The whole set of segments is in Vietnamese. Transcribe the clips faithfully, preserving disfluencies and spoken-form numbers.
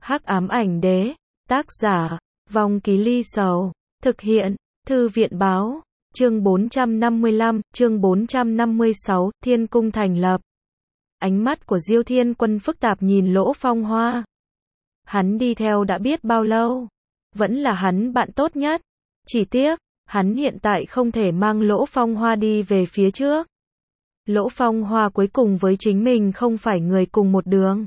Hắc ám ảnh đế, tác giả, Vong Ký Ly Sầu, thực hiện, Thư viện báo, chương bốn trăm năm mươi lăm, chương bốn trăm năm mươi sáu, Thiên Cung thành lập. Ánh mắt của Diêu Thiên Quân phức tạp nhìn Lỗ Phong Hoa. Hắn đi theo đã biết bao lâu, vẫn là hắn bạn tốt nhất. Chỉ tiếc, hắn hiện tại không thể mang Lỗ Phong Hoa đi về phía trước. Lỗ Phong Hoa cuối cùng với chính mình không phải người cùng một đường.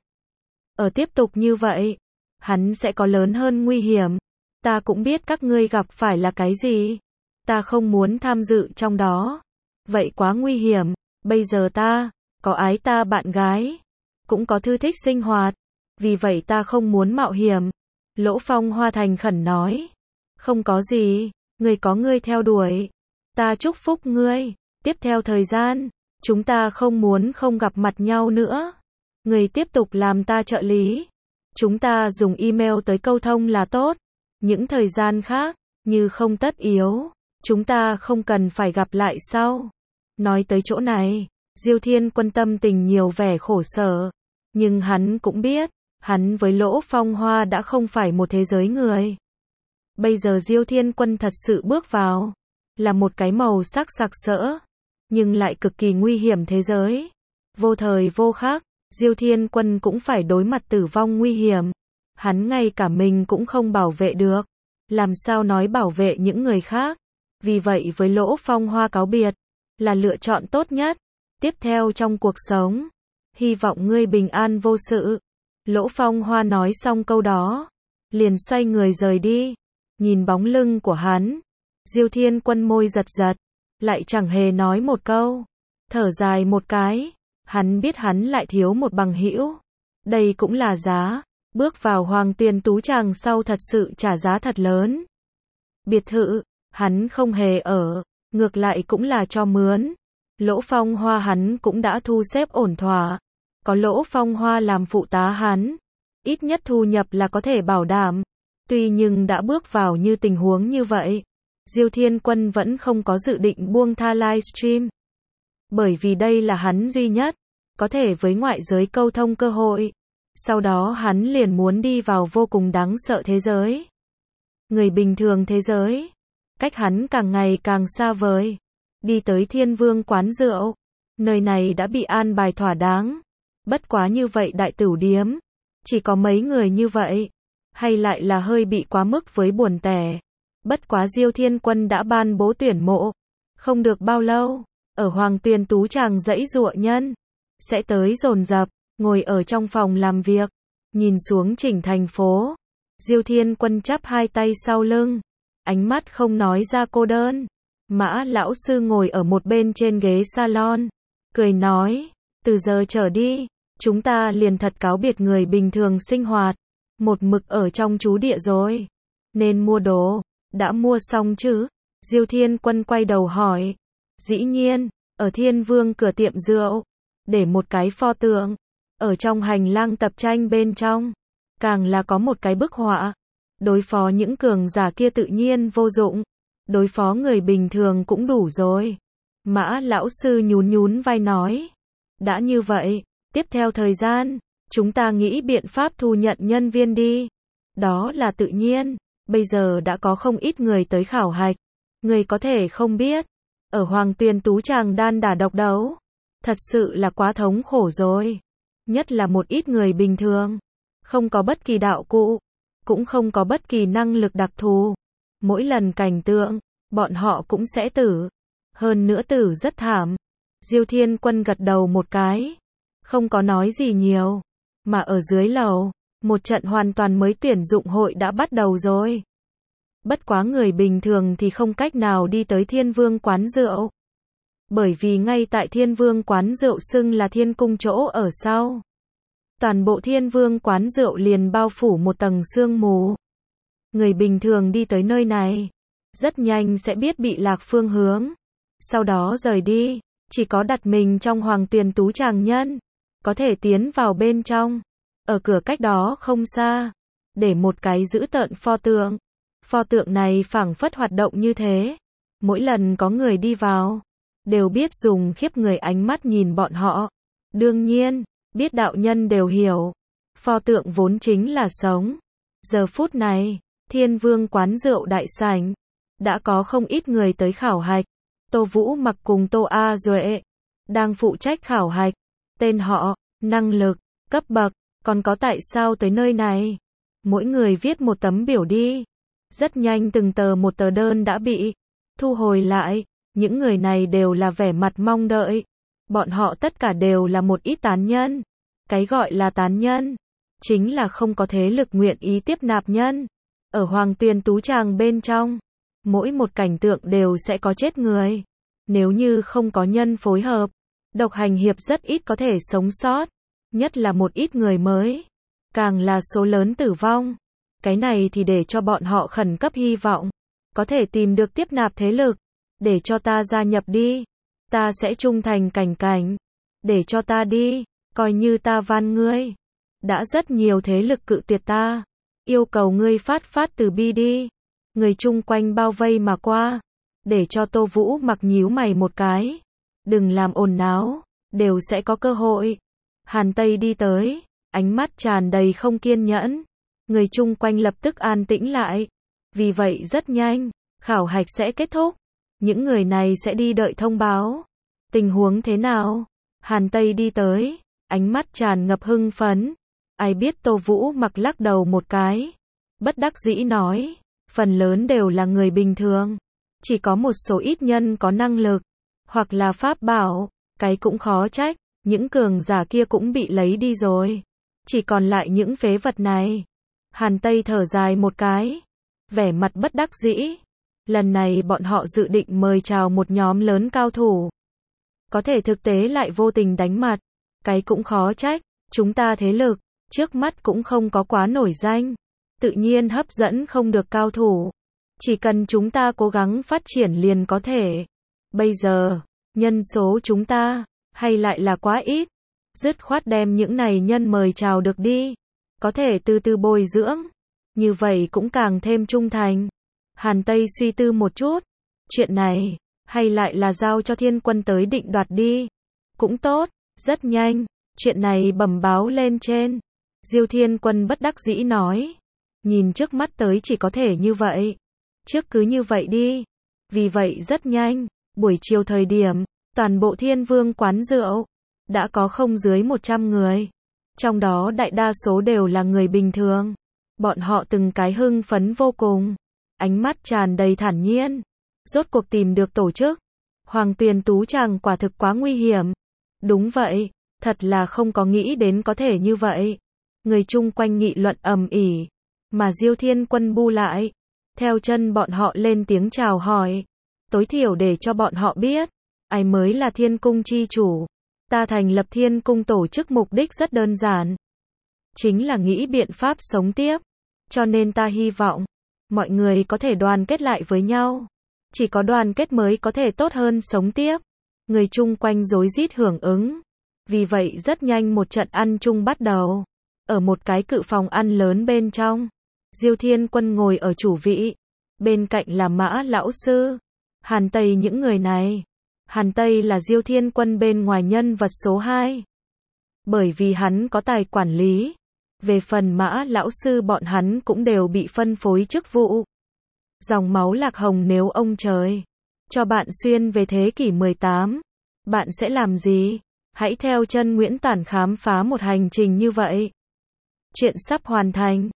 Ở tiếp tục như vậy, hắn sẽ có lớn hơn nguy hiểm. Ta cũng biết các ngươi gặp phải là cái gì. Ta không muốn tham dự trong đó. Vậy quá nguy hiểm. Bây giờ ta, có ái ta bạn gái, cũng có thư thích sinh hoạt. Vì vậy ta không muốn mạo hiểm. Lỗ Phong Hoa thành khẩn nói. Không có gì, ngươi có ngươi theo đuổi. Ta chúc phúc ngươi. Tiếp theo thời gian, chúng ta không muốn không gặp mặt nhau nữa. Ngươi tiếp tục làm ta trợ lý. Chúng ta dùng email tới câu thông là tốt. Những thời gian khác, như không tất yếu, chúng ta không cần phải gặp lại sau. Nói tới chỗ này, Diêu Thiên Quân tâm tình nhiều vẻ khổ sở. Nhưng hắn cũng biết, hắn với Lỗ Phong Hoa đã không phải một thế giới người. Bây giờ Diêu Thiên Quân thật sự bước vào, là một cái màu sắc sặc sỡ, nhưng lại cực kỳ nguy hiểm thế giới. Vô thời vô khắc, Diêu Thiên Quân cũng phải đối mặt tử vong nguy hiểm. Hắn ngay cả mình cũng không bảo vệ được. Làm sao nói bảo vệ những người khác. Vì vậy với Lỗ Phong Hoa cáo biệt, là lựa chọn tốt nhất. Tiếp theo trong cuộc sống, hy vọng ngươi bình an vô sự. Lỗ Phong Hoa nói xong câu đó, liền xoay người rời đi. Nhìn bóng lưng của hắn, Diêu Thiên Quân môi giật giật, lại chẳng hề nói một câu. Thở dài một cái, hắn biết hắn lại thiếu một bằng hữu. Đây cũng là giá. Bước vào Hoàng Tuyền Tú Tràng sau thật sự trả giá thật lớn. Biệt thự, hắn không hề ở, ngược lại cũng là cho mướn. Lỗ Phong Hoa hắn cũng đã thu xếp ổn thỏa. Có Lỗ Phong Hoa làm phụ tá hắn, ít nhất thu nhập là có thể bảo đảm. Tuy nhưng đã bước vào như tình huống như vậy, Diêu Thiên Quân vẫn không có dự định buông tha livestream. Bởi vì đây là hắn duy nhất, có thể với ngoại giới câu thông cơ hội. Sau đó hắn liền muốn đi vào vô cùng đáng sợ thế giới. Người bình thường thế giới. Cách hắn càng ngày càng xa vời. Đi tới Thiên Vương quán rượu. Nơi này đã bị an bài thỏa đáng. Bất quá như vậy đại tửu điếm. Chỉ có mấy người như vậy. Hay lại là hơi bị quá mức với buồn tẻ. Bất quá Diêu Thiên Quân đã ban bố tuyển mộ. Không được bao lâu. Ở Hoàng Tuyền Tú Tràng dãy dụa nhân. Sẽ tới dồn dập. Ngồi ở trong phòng làm việc, nhìn xuống chỉnh thành phố. Diêu Thiên Quân chắp hai tay sau lưng, ánh mắt không nói ra cô đơn. Mã lão sư ngồi ở một bên trên ghế salon, cười nói, từ giờ trở đi, chúng ta liền thật cáo biệt người bình thường sinh hoạt, một mực ở trong trú địa rồi. Nên mua đồ, đã mua xong chứ? Diêu Thiên Quân quay đầu hỏi. Dĩ nhiên, ở Thiên Vương cửa tiệm rượu, để một cái pho tượng. Ở trong hành lang tập tranh bên trong, càng là có một cái bức họa. Đối phó những cường giả kia tự nhiên vô dụng. Đối phó người bình thường cũng đủ rồi. Mã lão sư nhún nhún vai nói. Đã như vậy, tiếp theo thời gian, chúng ta nghĩ biện pháp thu nhận nhân viên đi. Đó là tự nhiên. Bây giờ đã có không ít người tới khảo hạch. Người có thể không biết. Ở Hoàng Tuyền Tú Tràng đan đả độc đấu. Thật sự là quá thống khổ rồi. Nhất là một ít người bình thường, không có bất kỳ đạo cụ, cũng không có bất kỳ năng lực đặc thù. Mỗi lần cảnh tượng, bọn họ cũng sẽ tử. Hơn nữa tử rất thảm. Diêu Thiên Quân gật đầu một cái, không có nói gì nhiều. Mà ở dưới lầu, một trận hoàn toàn mới tuyển dụng hội đã bắt đầu rồi. Bất quá người bình thường thì không cách nào đi tới Thiên Vương quán rượu. Bởi vì ngay tại Thiên Vương quán rượu xưng là Thiên Cung chỗ ở sau. Toàn bộ Thiên Vương quán rượu liền bao phủ một tầng sương mù. Người bình thường đi tới nơi này, rất nhanh sẽ biết bị lạc phương hướng. Sau đó rời đi, chỉ có đặt mình trong Hoàng Tuyền Tú Tràng nhân, có thể tiến vào bên trong. Ở cửa cách đó không xa, để một cái giữ tợn pho tượng. Pho tượng này phảng phất hoạt động như thế. Mỗi lần có người đi vào, đều biết dùng khiếp người ánh mắt nhìn bọn họ. Đương nhiên, biết đạo nhân đều hiểu, pho tượng vốn chính là sống. Giờ phút này, Thiên Vương quán rượu đại sảnh, đã có không ít người tới khảo hạch. Tô Vũ Mặc cùng Tô A Duệ đang phụ trách khảo hạch. Tên họ, năng lực, cấp bậc, còn có tại sao tới nơi này. Mỗi người viết một tấm biểu đi. Rất nhanh từng tờ một tờ đơn đã bị thu hồi lại. Những người này đều là vẻ mặt mong đợi. Bọn họ tất cả đều là một ít tán nhân. Cái gọi là tán nhân, chính là không có thế lực nguyện ý tiếp nạp nhân. Ở Hoàng Tuyền Tú Tràng bên trong, mỗi một cảnh tượng đều sẽ có chết người. Nếu như không có nhân phối hợp, độc hành hiệp rất ít có thể sống sót. Nhất là một ít người mới, càng là số lớn tử vong. Cái này thì để cho bọn họ khẩn cấp hy vọng có thể tìm được tiếp nạp thế lực. Để cho ta gia nhập đi. Ta sẽ trung thành cảnh cảnh. Để cho ta đi, coi như ta van ngươi. Đã rất nhiều thế lực cự tuyệt ta. Yêu cầu ngươi phát phát từ bi đi. Người chung quanh bao vây mà qua. Để cho Tô Vũ Mặc nhíu mày một cái. Đừng làm ồn náo, đều sẽ có cơ hội. Hàn Tây đi tới, ánh mắt tràn đầy không kiên nhẫn. Người chung quanh lập tức an tĩnh lại. Vì vậy rất nhanh, khảo hạch sẽ kết thúc. Những người này sẽ đi đợi thông báo. Tình huống thế nào? Hàn Tây đi tới, ánh mắt tràn ngập hưng phấn. Ai biết Tô Vũ Mặc lắc đầu một cái. Bất đắc dĩ nói, phần lớn đều là người bình thường. Chỉ có một số ít nhân có năng lực, hoặc là pháp bảo, cái cũng khó trách. Những cường giả kia cũng bị lấy đi rồi. Chỉ còn lại những phế vật này. Hàn Tây thở dài một cái. Vẻ mặt bất đắc dĩ. Lần này bọn họ dự định mời chào một nhóm lớn cao thủ. Có thể thực tế lại vô tình đánh mặt. Cái cũng khó trách. Chúng ta thế lực, trước mắt cũng không có quá nổi danh. Tự nhiên hấp dẫn không được cao thủ. Chỉ cần chúng ta cố gắng phát triển liền có thể. Bây giờ, nhân số chúng ta, hay lại là quá ít. Dứt khoát đem những này nhân mời chào được đi. Có thể từ từ bồi dưỡng. Như vậy cũng càng thêm trung thành. Hàn Tây suy tư một chút. Chuyện này, hay lại là giao cho Thiên Quân tới định đoạt đi. Cũng tốt, rất nhanh. Chuyện này bẩm báo lên trên. Diêu Thiên Quân bất đắc dĩ nói. Nhìn trước mắt tới chỉ có thể như vậy. Trước cứ như vậy đi. Vì vậy rất nhanh, buổi chiều thời điểm, toàn bộ Thiên Vương quán rượu, đã có không dưới một trăm người. Trong đó đại đa số đều là người bình thường. Bọn họ từng cái hưng phấn vô cùng. Ánh mắt tràn đầy thản nhiên. Rốt cuộc tìm được tổ chức. Hoàng Tuyền Tú Tràng quả thực quá nguy hiểm. Đúng vậy, thật là không có nghĩ đến có thể như vậy. Người chung quanh nghị luận ầm ĩ, mà Diêu Thiên Quân bu lại. Theo chân bọn họ lên tiếng chào hỏi. Tối thiểu để cho bọn họ biết, ai mới là Thiên Cung chi chủ. Ta thành lập Thiên Cung tổ chức mục đích rất đơn giản. Chính là nghĩ biện pháp sống tiếp. Cho nên ta hy vọng, mọi người có thể đoàn kết lại với nhau. Chỉ có đoàn kết mới có thể tốt hơn sống tiếp. Người chung quanh rối rít hưởng ứng. Vì vậy rất nhanh một trận ăn chung bắt đầu. Ở một cái cự phòng ăn lớn bên trong. Diêu Thiên Quân ngồi ở chủ vị. Bên cạnh là Mã Lão Sư, Hàn Tây những người này. Hàn Tây là Diêu Thiên Quân bên ngoài nhân vật số hai. Bởi vì hắn có tài quản lý. Về phần Mã Lão Sư bọn hắn cũng đều bị phân phối chức vụ. Dòng máu Lạc Hồng nếu ông trời cho bạn xuyên về thế kỷ mười tám, bạn sẽ làm gì? Hãy theo chân Nguyễn Tản khám phá một hành trình như vậy. Chuyện sắp hoàn thành.